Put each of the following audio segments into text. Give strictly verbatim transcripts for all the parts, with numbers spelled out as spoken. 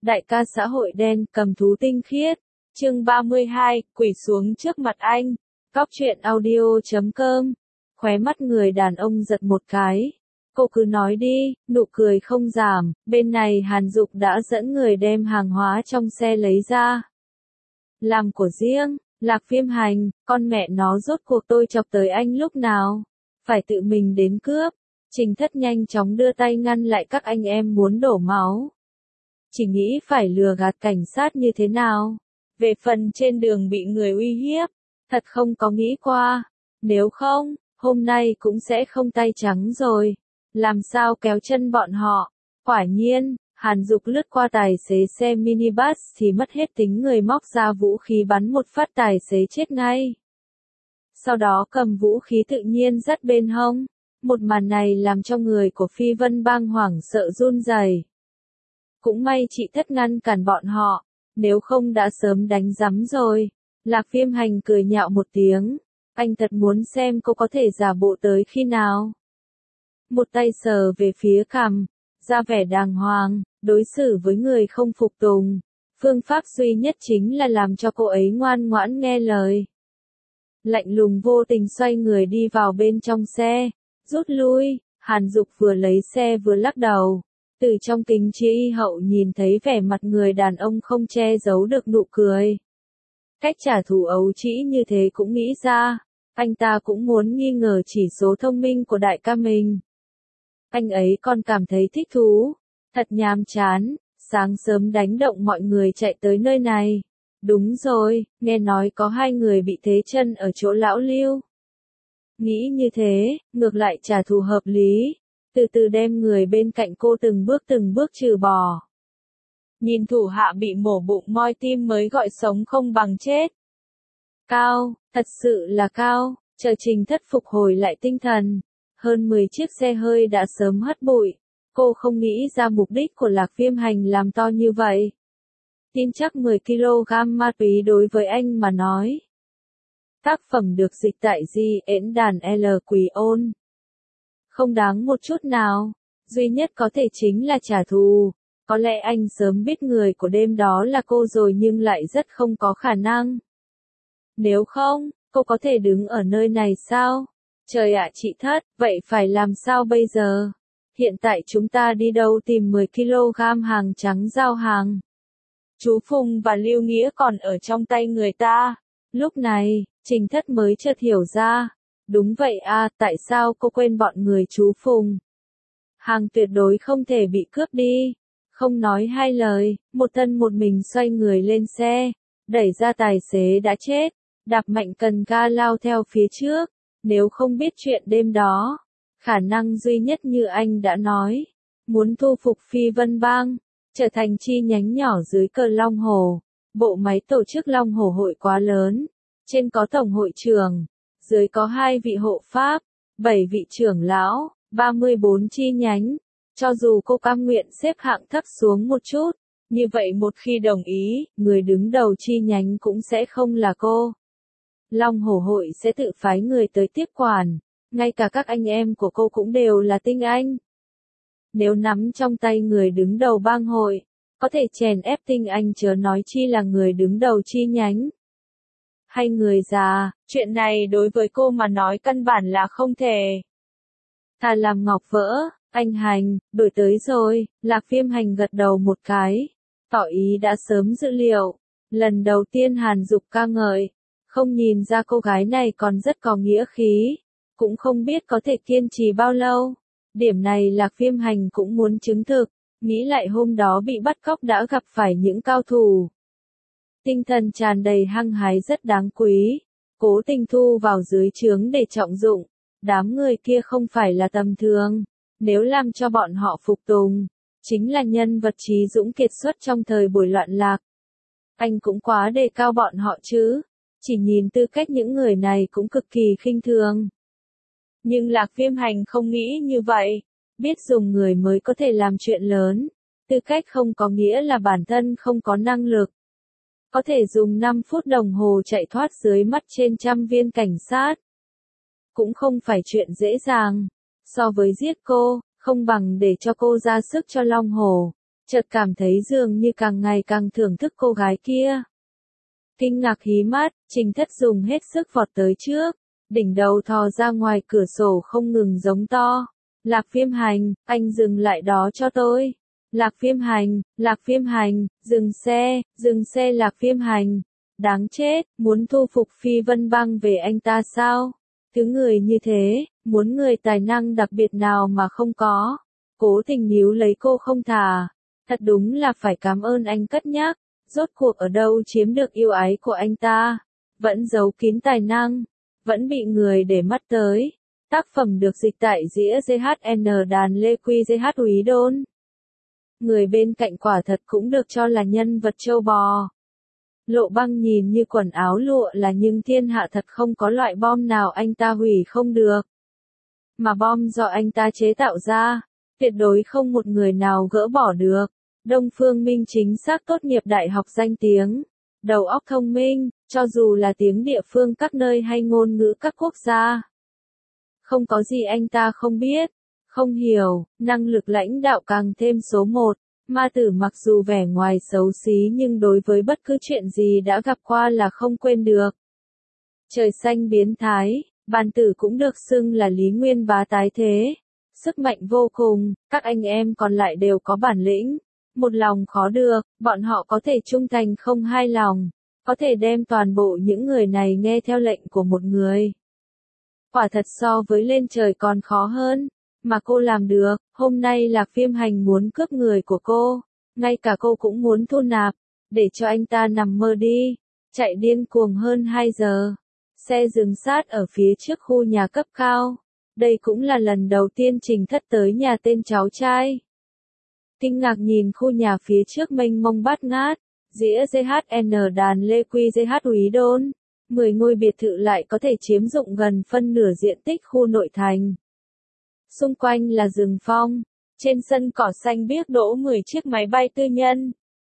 Đại ca xã hội đen cầm thú tinh khiết. Chương ba mươi hai, quỳ xuống trước mặt anh. Cóc truyện audio chấm com. Khóe mắt người đàn ông giật một cái. Cô cứ nói đi, nụ cười không giảm. Bên này Hàn Dục đã dẫn người đem hàng hóa trong xe lấy ra. Làm của riêng, Lạc Viêm Hành, con mẹ nó rốt cuộc tôi chọc tới anh lúc nào? Phải tự mình đến cướp. Trình Thất nhanh chóng đưa tay ngăn lại các anh em muốn đổ máu. Chỉ nghĩ phải lừa gạt cảnh sát như thế nào. Về phần trên đường bị người uy hiếp, thật không có nghĩ qua. Nếu không, hôm nay cũng sẽ không tay trắng rồi. Làm sao kéo chân bọn họ? Quả nhiên, Hàn Dục lướt qua tài xế xe minibus thì mất hết tính người, móc ra vũ khí bắn một phát, tài xế chết ngay. Sau đó cầm vũ khí tự nhiên dắt bên hông. Một màn này làm cho người của Phi Vân Bang hoảng sợ run rẩy. Cũng may chị Thất ngăn cản bọn họ, nếu không đã sớm đánh rắm rồi. Lạc Viêm Hành cười nhạo một tiếng, anh thật muốn xem cô có thể giả bộ tới khi nào. Một tay sờ về phía cằm, ra vẻ đàng hoàng, đối xử với người không phục tùng. Phương pháp duy nhất chính là làm cho cô ấy ngoan ngoãn nghe lời. Lạnh lùng vô tình xoay người đi vào bên trong xe, rút lui. Hàn Dục vừa lấy xe vừa lắc đầu. Từ trong kính chiếu hậu nhìn thấy vẻ mặt người đàn ông không che giấu được nụ cười. Cách trả thù ấu trĩ như thế cũng nghĩ ra, anh ta cũng muốn nghi ngờ chỉ số thông minh của đại ca mình. Anh ấy còn cảm thấy thích thú, thật nhàm chán, sáng sớm đánh động mọi người chạy tới nơi này. Đúng rồi, nghe nói có hai người bị thế chân ở chỗ lão Lưu. Nghĩ như thế, ngược lại trả thù hợp lý. Từ từ đem người bên cạnh cô từng bước từng bước trừ bỏ. Nhìn thủ hạ bị mổ bụng moi tim mới gọi sống không bằng chết. Cao, thật sự là cao. Chờ Trình Thất phục hồi lại tinh thần. Hơn mười chiếc xe hơi đã sớm hất bụi. Cô không nghĩ ra mục đích của Lạc Viêm Hành làm to như vậy. Tin chắc mười ki lô gam ma túy đối với anh mà nói. Tác phẩm được dịch tại Di Diễn đàn L Quỳ Ôn. Không đáng một chút nào, duy nhất có thể chính là trả thù. Có lẽ anh sớm biết người của đêm đó là cô rồi nhưng lại rất không có khả năng. Nếu không, cô có thể đứng ở nơi này sao? Trời ạ chị Thất, vậy phải làm sao bây giờ? Hiện tại chúng ta đi đâu tìm mười ki lô gam hàng trắng giao hàng? Chú Phùng và Lưu Nghĩa còn ở trong tay người ta. Lúc này, Trình Thất mới chợt hiểu ra. Đúng vậy à, tại sao cô quên bọn người chú Phùng? Hàng tuyệt đối không thể bị cướp đi. Không nói hai lời, một thân một mình xoay người lên xe, đẩy ra tài xế đã chết, đạp mạnh cần ga lao theo phía trước. Nếu không biết chuyện đêm đó, khả năng duy nhất như anh đã nói, muốn thu phục Phi Vân Bang, trở thành chi nhánh nhỏ dưới cờ Long Hồ. Bộ máy tổ chức Long Hồ hội quá lớn, trên có tổng hội trưởng, dưới có hai vị hộ pháp, bảy vị trưởng lão, ba mươi bốn chi nhánh. Cho dù cô cam nguyện xếp hạng thấp xuống một chút, như vậy một khi đồng ý, người đứng đầu chi nhánh cũng sẽ không là cô. Long Hổ hội sẽ tự phái người tới tiếp quản, ngay cả các anh em của cô cũng đều là tinh anh. Nếu nắm trong tay người đứng đầu bang hội, có thể chèn ép tinh anh chớ nói chi là người đứng đầu chi nhánh. Hay người già, chuyện này đối với cô mà nói căn bản là không thể. Thà làm ngọc vỡ, anh Hành, đổi tới rồi. Lạc Viêm Hành gật đầu một cái, tỏ ý đã sớm dự liệu. Lần đầu tiên Hàn Dục ca ngợi, không nhìn ra cô gái này còn rất có nghĩa khí, cũng không biết có thể kiên trì bao lâu. Điểm này Lạc Viêm Hành cũng muốn chứng thực, nghĩ lại hôm đó bị bắt cóc đã gặp phải những cao thủ. Tinh thần tràn đầy hăng hái rất đáng quý, cố tình thu vào dưới trướng để trọng dụng. Đám người kia không phải là tầm thường, nếu làm cho bọn họ phục tùng, chính là nhân vật trí dũng kiệt xuất trong thời buổi loạn lạc. Anh cũng quá đề cao bọn họ chứ, chỉ nhìn tư cách những người này cũng cực kỳ khinh thường. Nhưng Lạc Viêm Hành không nghĩ như vậy, biết dùng người mới có thể làm chuyện lớn, tư cách không có nghĩa là bản thân không có năng lực. Có thể dùng năm phút đồng hồ chạy thoát dưới mắt trên trăm viên cảnh sát. Cũng không phải chuyện dễ dàng. So với giết cô, không bằng để cho cô ra sức cho Long Hồ. chợt cảm thấy dường như càng ngày càng thưởng thức cô gái kia. Kinh ngạc hí mắt, Trình Thất dùng hết sức vọt tới trước, đỉnh đầu thò ra ngoài cửa sổ không ngừng giống to. Lạc Phiêm Hành, anh dừng lại đó cho tôi. Lạc Phiêm Hành, Lạc Phiêm Hành, dừng xe, dừng xe Lạc Phiêm Hành. Đáng chết, muốn thu phục Phi Vân Băng về anh ta sao? Thứ người như thế, muốn người tài năng đặc biệt nào mà không có. Cố Tình níu lấy cô không thả. Thật đúng là phải cảm ơn anh cất nhắc. Rốt cuộc ở đâu chiếm được yêu ái của anh ta. Vẫn giấu kín tài năng. Vẫn bị người để mắt tới. Tác phẩm được dịch tại dĩa giê hát en đàn Lê Quy giê hát Úy Đôn. Người bên cạnh quả thật cũng được cho là nhân vật châu bò. Lộ Băng nhìn như quần áo lụa là nhưng thiên hạ thật không có loại bom nào anh ta hủy không được. Mà bom do anh ta chế tạo ra, tuyệt đối không một người nào gỡ bỏ được. Đông Phương Minh chính xác tốt nghiệp đại học danh tiếng. Đầu óc thông minh, cho dù là tiếng địa phương các nơi hay ngôn ngữ các quốc gia. Không có gì anh ta không biết, không hiểu, năng lực lãnh đạo càng thêm số một. Ma Tử mặc dù vẻ ngoài xấu xí nhưng đối với bất cứ chuyện gì đã gặp qua là không quên được. Trời xanh biến thái, Bàn Tử cũng được xưng là Lý Nguyên Bá tái thế. Sức mạnh vô cùng, các anh em còn lại đều có bản lĩnh. Một lòng khó được, bọn họ có thể trung thành không hai lòng. Có thể đem toàn bộ những người này nghe theo lệnh của một người. Quả thật so với lên trời còn khó hơn. Mà cô làm được, hôm nay Lạc Phiêm Hành muốn cướp người của cô. Ngay cả cô cũng muốn thu nạp, để cho anh ta nằm mơ đi. Chạy điên cuồng hơn hai giờ. Xe dừng sát ở phía trước khu nhà cấp cao. Đây cũng là lần đầu tiên Trình Thất tới nhà tên cháu trai. Kinh ngạc nhìn khu nhà phía trước mênh mông bát ngát. Dĩa giê hát en đàn Lê Quy giê hát Úy Đôn. mười ngôi biệt thự lại có thể chiếm dụng gần phân nửa diện tích khu nội thành. Xung quanh là rừng phong, trên sân cỏ xanh biếc đỗ mười chiếc máy bay tư nhân.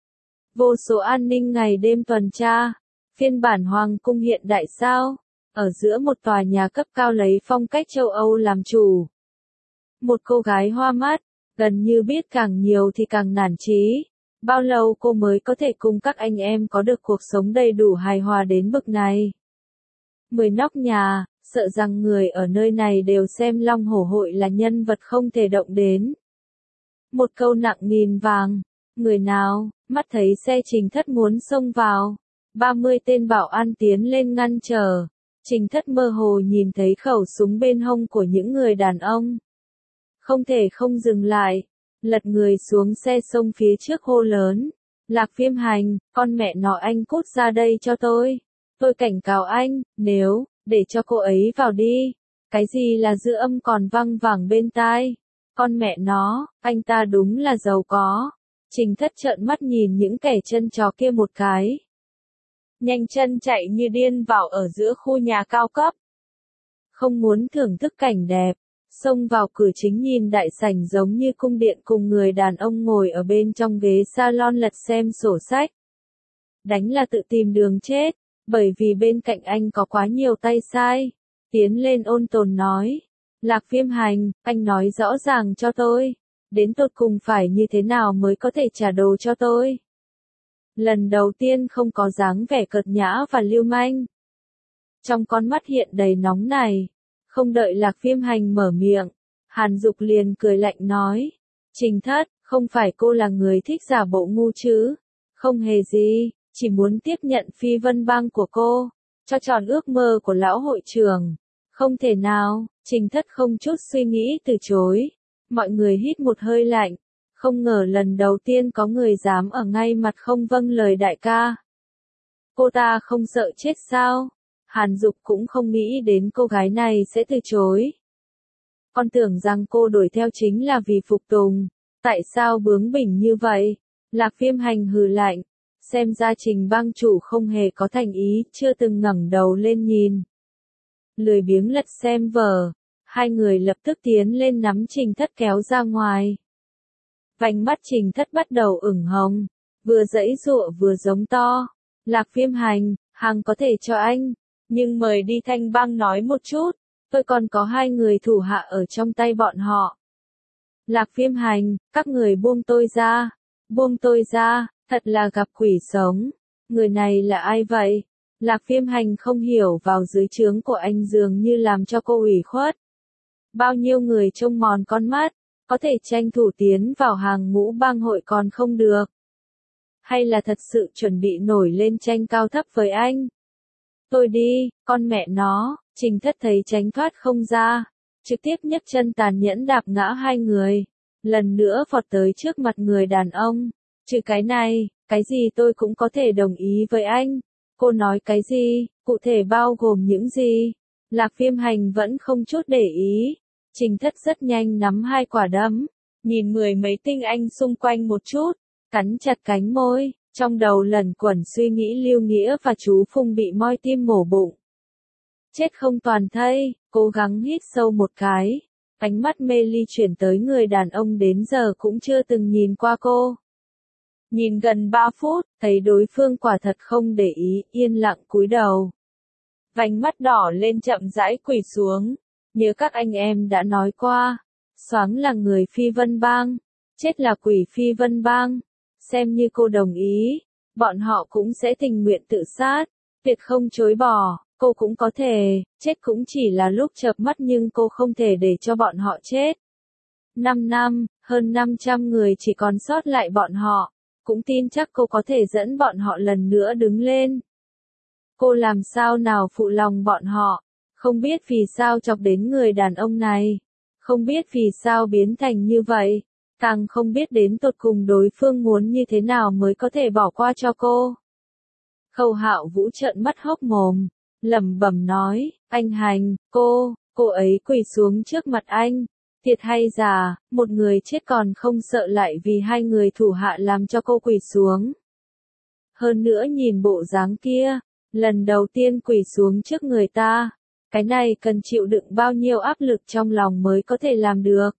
Vô số an ninh ngày đêm tuần tra, phiên bản hoàng cung hiện đại sao, ở giữa một tòa nhà cấp cao lấy phong cách châu Âu làm chủ. Một cô gái hoa mắt, gần như biết càng nhiều thì càng nản chí. Bao lâu cô mới có thể cùng các anh em có được cuộc sống đầy đủ hài hòa đến bậc này? Mười nóc nhà, sợ rằng người ở nơi này đều xem Long Hổ Hội là nhân vật không thể động đến. Một câu nặng nghìn vàng, người nào, mắt thấy xe Trình Thất muốn xông vào. ba mươi tên bảo an tiến lên ngăn trở. Trình Thất mơ hồ nhìn thấy khẩu súng bên hông của những người đàn ông. Không thể không dừng lại. Lật người xuống xe xông phía trước hô lớn. Lạc Phiêm Hành, con mẹ nó anh cút ra đây cho tôi. Tôi cảnh cáo anh, nếu, để cho cô ấy vào đi. Cái gì là dư âm còn văng vẳng bên tai. Con mẹ nó, anh ta đúng là giàu có. Trình Thất trợn mắt nhìn những kẻ chân chó kia một cái. Nhanh chân chạy như điên vào ở giữa khu nhà cao cấp. Không muốn thưởng thức cảnh đẹp. Xông vào cửa chính nhìn đại sảnh giống như cung điện cùng người đàn ông ngồi ở bên trong ghế salon lật xem sổ sách. Đánh là tự tìm đường chết, bởi vì bên cạnh anh có quá nhiều tay sai. Tiến lên ôn tồn nói. Lạc Phiêm Hành, anh nói rõ ràng cho tôi. Đến tột cùng phải như thế nào mới có thể trả đồ cho tôi. Lần đầu tiên không có dáng vẻ cợt nhã và lưu manh. Trong con mắt hiện đầy nóng này. Không đợi Lạc Phiêm Hành mở miệng, Hàn Dục liền cười lạnh nói. Trình Thất, không phải cô là người thích giả bộ ngu chứ? Không hề gì, chỉ muốn tiếp nhận Phi Vân Bang của cô, cho tròn ước mơ của lão hội trưởng. Không thể nào, Trình Thất không chút suy nghĩ từ chối. Mọi người hít một hơi lạnh, không ngờ lần đầu tiên có người dám ở ngay mặt không vâng lời đại ca. Cô ta không sợ chết sao? Hàn Dục cũng không nghĩ đến cô gái này sẽ từ chối. Con tưởng rằng cô đuổi theo chính là vì phục tùng. Tại sao bướng bỉnh như vậy? Lạc Phiêm Hành hừ lạnh. Xem ra Trình bang chủ không hề có thành ý, chưa từng ngẩng đầu lên nhìn. Lười biếng lật xem vở. Hai người lập tức tiến lên nắm Trình Thất kéo ra ngoài. Vành mắt Trình Thất bắt đầu ửng hồng. Vừa giãy giụa vừa giống to. Lạc Phiêm Hành, hàng có thể cho anh. Nhưng mời đi Thanh Bang nói một chút, tôi còn có hai người thủ hạ ở trong tay bọn họ. Lạc Phiêm Hành, các người buông tôi ra. Buông tôi ra, thật là gặp quỷ sống. Người này là ai vậy? Lạc Phiêm Hành không hiểu vào dưới trướng của anh dường như làm cho cô ủy khuất. Bao nhiêu người trông mòn con mắt, có thể tranh thủ tiến vào hàng ngũ bang hội còn không được. Hay là thật sự chuẩn bị nổi lên tranh cao thấp với anh? Tôi đi, con mẹ nó, Trình Thất thấy tránh thoát không ra, trực tiếp nhấc chân tàn nhẫn đạp ngã hai người, lần nữa vọt tới trước mặt người đàn ông. Trừ cái này, cái gì tôi cũng có thể đồng ý với anh. Cô nói cái gì, cụ thể bao gồm những gì? Lạc Phiêm Hành vẫn không chút để ý. Trình Thất rất nhanh nắm hai quả đấm, nhìn mười mấy tinh anh xung quanh một chút, cắn chặt cánh môi, trong đầu lẩn quẩn suy nghĩ Lưu Nghĩa và chú Phùng bị moi tim mổ bụng. Chết không toàn thây, cố gắng hít sâu một cái, ánh mắt mê ly chuyển tới người đàn ông đến giờ cũng chưa từng nhìn qua cô. Nhìn gần ba phút, thấy đối phương quả thật không để ý, yên lặng cúi đầu. Vành mắt đỏ lên chậm rãi quỳ xuống, nhớ các anh em đã nói qua, Soáng là người Phi Vân Bang, chết là quỷ Phi Vân Bang, xem như cô đồng ý, bọn họ cũng sẽ tình nguyện tự sát, tuyệt không chối bỏ, cô cũng có thể, chết cũng chỉ là lúc chợp mắt nhưng cô không thể để cho bọn họ chết. Năm năm, hơn năm trăm người chỉ còn sót lại bọn họ, cũng tin chắc cô có thể dẫn bọn họ lần nữa đứng lên. Cô làm sao nào phụ lòng bọn họ, không biết vì sao chọc đến người đàn ông này, không biết vì sao biến thành như vậy, càng không biết đến tột cùng đối phương muốn như thế nào mới có thể bỏ qua cho cô. Khâu Hạo Vũ trợn mắt hốc mồm, lẩm bẩm nói, anh Hành, cô, cô ấy quỳ xuống trước mặt anh. Thiệt hay giả, một người chết còn không sợ lại vì hai người thủ hạ làm cho cô quỳ xuống. Hơn nữa nhìn bộ dáng kia, lần đầu tiên quỳ xuống trước người ta, cái này cần chịu đựng bao nhiêu áp lực trong lòng mới có thể làm được.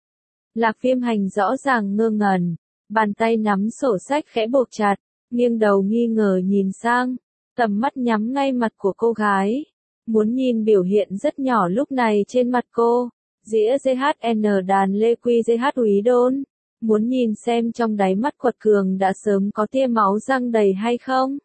Lạc Phiêm Hành rõ ràng ngơ ngẩn, bàn tay nắm sổ sách khẽ buộc chặt, nghiêng đầu nghi ngờ nhìn sang, tầm mắt nhắm ngay mặt của cô gái, muốn nhìn biểu hiện rất nhỏ lúc này trên mặt cô. Dĩa giê hát en đàn lê quy giê hát úy đôn, muốn nhìn xem trong đáy mắt quật cường đã sớm có tia máu răng đầy hay không?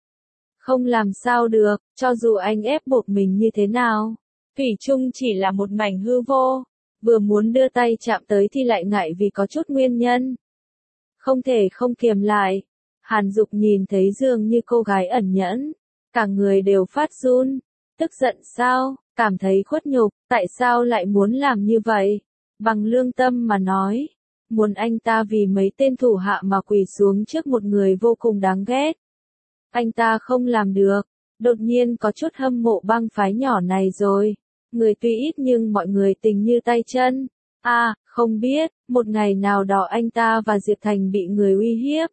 Không làm sao được, cho dù anh ép buộc mình như thế nào, thủy chung chỉ là một mảnh hư vô, vừa muốn đưa tay chạm tới thì lại ngại vì có chút nguyên nhân. Không thể không kiềm lại, Hàn Dục nhìn thấy dường như cô gái ẩn nhẫn, cả người đều phát run, tức giận sao? Cảm thấy khuất nhục, tại sao lại muốn làm như vậy? Bằng lương tâm mà nói, muốn anh ta vì mấy tên thủ hạ mà quỳ xuống trước một người vô cùng đáng ghét. Anh ta không làm được, đột nhiên có chút hâm mộ bang phái nhỏ này rồi. Người tuy ít nhưng mọi người tình như tay chân. À, không biết, một ngày nào đó anh ta và Diệp Thành bị người uy hiếp.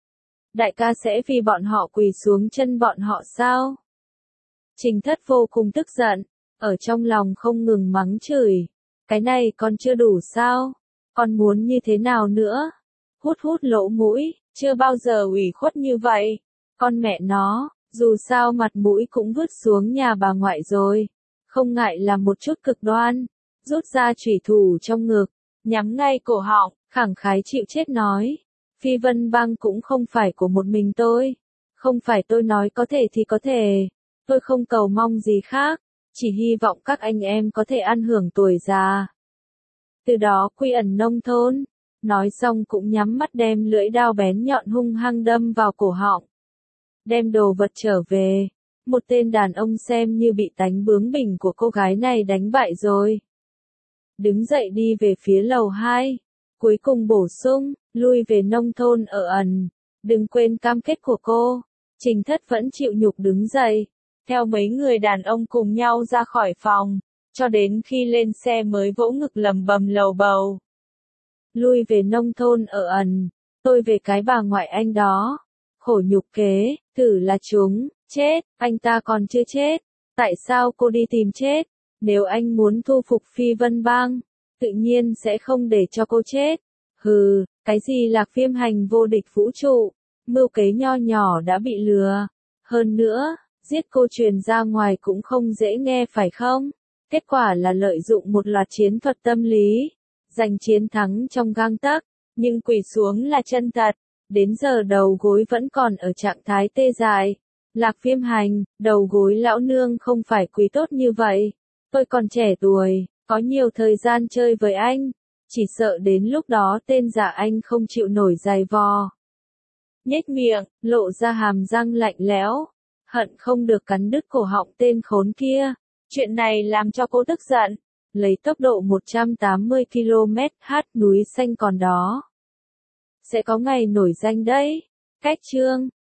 Đại ca sẽ vì bọn họ quỳ xuống chân bọn họ sao? Trình Thất vô cùng tức giận. Ở trong lòng không ngừng mắng chửi, cái này còn chưa đủ sao, còn muốn như thế nào nữa, hút hút lỗ mũi, chưa bao giờ ủy khuất như vậy, con mẹ nó, dù sao mặt mũi cũng vứt xuống nhà bà ngoại rồi, không ngại làm một chút cực đoan, rút ra chủy thủ trong ngực, nhắm ngay cổ họng, khẳng khái chịu chết nói, Phi Vân Bang cũng không phải của một mình tôi, không phải tôi nói có thể thì có thể, tôi không cầu mong gì khác. Chỉ hy vọng các anh em có thể ăn hưởng tuổi già. Từ đó quy ẩn nông thôn, nói xong cũng nhắm mắt đem lưỡi đao bén nhọn hung hăng đâm vào cổ họng. Đem đồ vật trở về, một tên đàn ông xem như bị tánh bướng bỉnh của cô gái này đánh bại rồi. Đứng dậy đi về phía lầu hai, cuối cùng bổ sung, lui về nông thôn ở ẩn, đừng quên cam kết của cô. Trình Thất vẫn chịu nhục đứng dậy. Theo mấy người đàn ông cùng nhau ra khỏi phòng, cho đến khi lên xe mới vỗ ngực lầm bầm lầu bầu. Lui về nông thôn ở ẩn, tôi về cái bà ngoại anh đó. Khổ nhục kế, thử là chúng, chết, anh ta còn chưa chết. Tại sao cô đi tìm chết? Nếu anh muốn thu phục Phi Vân Bang, tự nhiên sẽ không để cho cô chết. Hừ, cái gì Lạc Phiêm Hành vô địch vũ trụ, mưu kế nho nhỏ đã bị lừa. Hơn nữa, giết cô truyền ra ngoài cũng không dễ nghe phải không? Kết quả là lợi dụng một loạt chiến thuật tâm lý, giành chiến thắng trong gang tấc, nhưng quỳ xuống là chân thật. Đến giờ đầu gối vẫn còn ở trạng thái tê dại. Lạc Phiêm Hành, đầu gối lão nương không phải quý tốt như vậy. Tôi còn trẻ tuổi, có nhiều thời gian chơi với anh. Chỉ sợ đến lúc đó tên giả anh không chịu nổi giày vò. Nhếch miệng, lộ ra hàm răng lạnh lẽo. Hận không được cắn đứt cổ họng tên khốn kia. Chuyện này làm cho cô tức giận. Lấy tốc độ một trăm tám mươi ki lô mét hát núi xanh còn đó. Sẽ có ngày nổi danh đấy. Cách chương